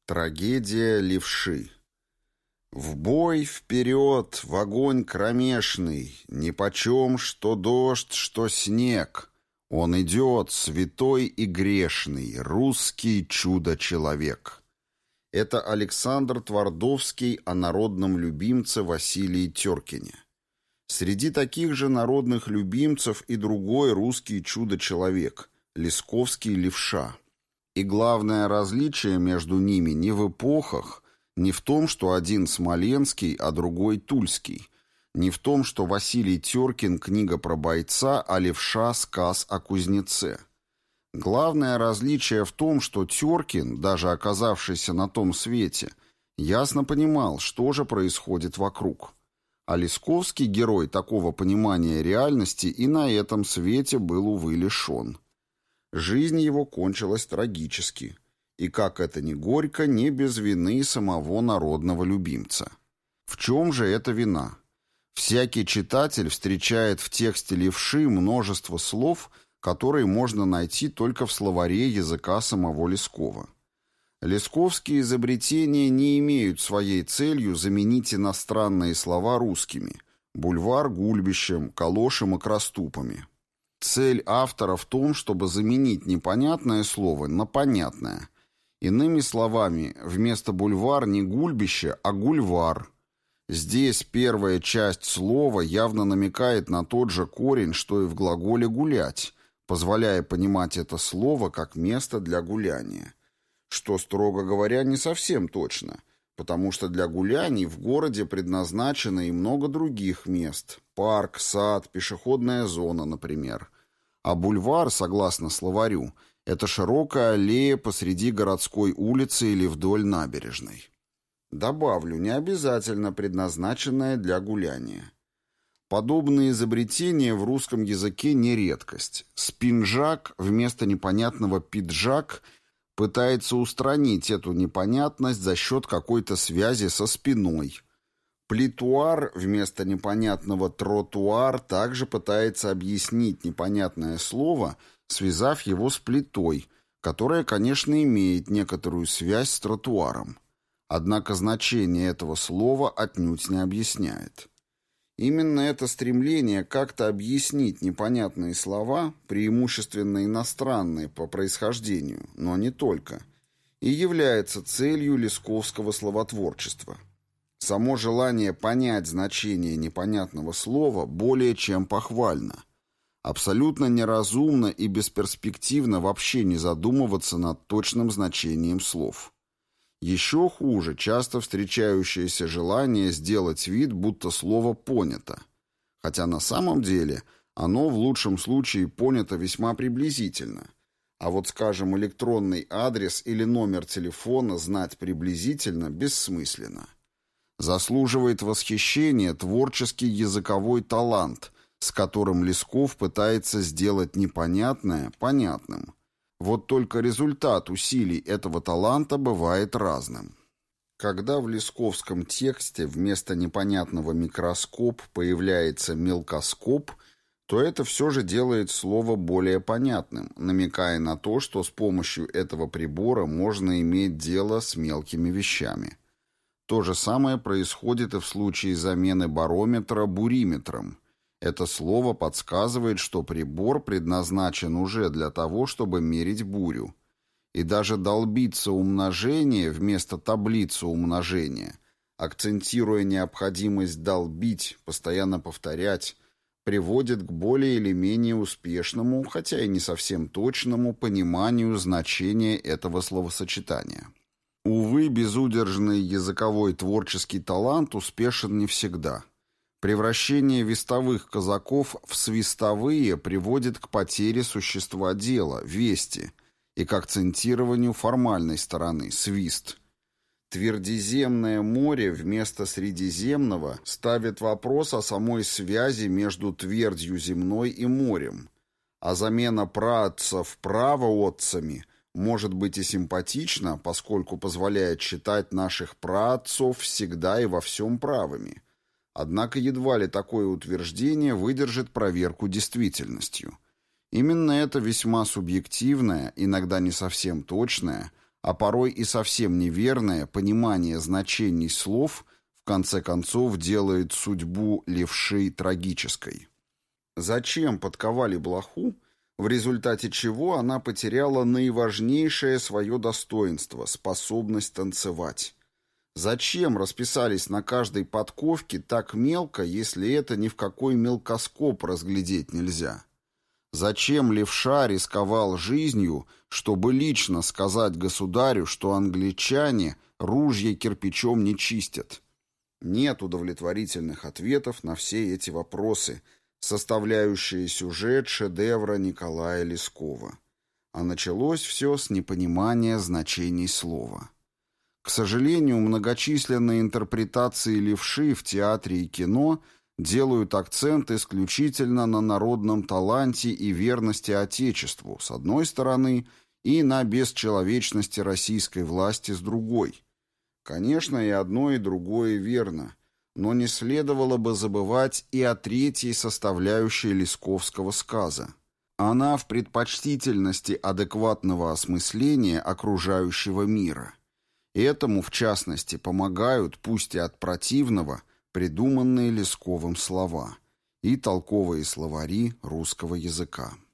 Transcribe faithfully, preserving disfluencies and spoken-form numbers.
Трагедия левши. В бой вперед, в огонь кромешный, нипочем, что дождь, что снег. Он идет, святой и грешный, русский чудо-человек. Это Александр Твардовский о народном любимце Василии Теркине. Среди таких же народных любимцев и другой русский чудо-человек – Лесковский левша. И главное различие между ними не в эпохах, не в том, что один смоленский, а другой тульский, не в том, что Василий Теркин – книга про бойца, а левша – сказ о кузнеце. Главное различие в том, что Теркин, даже оказавшийся на том свете, ясно понимал, что же происходит вокруг. А Лесковский герой такого понимания реальности и на этом свете был, увы, лишен. Жизнь его кончилась трагически, и, как это ни горько, не без вины самого народного любимца. В чем же эта вина? Всякий читатель встречает в тексте левши множество слов, которые можно найти только в словаре языка самого Лескова. Лесковские изобретения не имеют своей целью заменить иностранные слова русскими – бульвар гульбищем, калошем и краступами. Цель автора в том, чтобы заменить непонятное слово на понятное. Иными словами, вместо бульвар не гульбище, а гульвар. Здесь первая часть слова явно намекает на тот же корень, что и в глаголе «гулять», позволяя понимать это слово как место для гуляния. Что, строго говоря, не совсем точно, потому что для гуляний в городе предназначено и много других мест – парк, сад, пешеходная зона, например. А бульвар, согласно словарю, это широкая аллея посреди городской улицы или вдоль набережной. Добавлю, не обязательно предназначенная для гуляния. Подобные изобретения в русском языке не редкость. Спинжак вместо непонятного пиджак пытается устранить эту непонятность за счет какой-то связи со спиной. Плитуар вместо непонятного тротуар также пытается объяснить непонятное слово, связав его с плитой, которая, конечно, имеет некоторую связь с тротуаром. Однако значение этого слова отнюдь не объясняет. Именно это стремление как-то объяснить непонятные слова, преимущественно иностранные по происхождению, но не только, и является целью лесковского словотворчества. Само желание понять значение непонятного слова более чем похвально. Абсолютно неразумно и бесперспективно вообще не задумываться над точным значением слов. Еще хуже часто встречающееся желание сделать вид, будто слово понято. Хотя на самом деле оно в лучшем случае понято весьма приблизительно. А вот, скажем, электронный адрес или номер телефона знать приблизительно бессмысленно. Заслуживает восхищения творческий языковой талант, с которым Лесков пытается сделать непонятное понятным. Вот только результат усилий этого таланта бывает разным. Когда в лесковском тексте вместо непонятного микроскоп появляется мелкоскоп, то это все же делает слово более понятным, намекая на то, что с помощью этого прибора можно иметь дело с мелкими вещами. То же самое происходит и в случае замены барометра буриметром. Это слово подсказывает, что прибор предназначен уже для того, чтобы мерить бурю. И даже долбица умножения вместо таблицы умножения, акцентируя необходимость долбить, постоянно повторять, приводит к более или менее успешному, хотя и не совсем точному, пониманию значения этого словосочетания. Увы, безудержный языковой творческий талант успешен не всегда. Превращение вестовых казаков в свистовые приводит к потере существа дела, вести, и к акцентированию формальной стороны, свист. Твердиземное море вместо средиземного ставит вопрос о самой связи между твердью земной и морем, а замена праотцев правоотцами может быть и симпатична, поскольку позволяет считать наших праотцов всегда и во всем правыми. Однако едва ли такое утверждение выдержит проверку действительностью. Именно это весьма субъективное, иногда не совсем точное, а порой и совсем неверное понимание значений слов в конце концов делает судьбу левши трагической. Зачем подковали блоху, в результате чего она потеряла наиважнейшее свое достоинство – способность танцевать? Зачем расписались на каждой подковке так мелко, если это ни в какой мелкоскоп разглядеть нельзя? Зачем левша рисковал жизнью, чтобы лично сказать государю, что англичане ружья кирпичом не чистят? Нет удовлетворительных ответов на все эти вопросы, составляющие сюжет шедевра Николая Лескова. А началось все с непонимания значений слова. К сожалению, многочисленные интерпретации левши в театре и кино делают акцент исключительно на народном таланте и верности Отечеству, с одной стороны, и на бесчеловечности российской власти, с другой. Конечно, и одно, и другое верно, но не следовало бы забывать и о третьей составляющей лесковского сказа. Она в предпочтительности адекватного осмысления окружающего мира. Этому, в частности, помогают, пусть и от противного, придуманные Лесковым слова и толковые словари русского языка.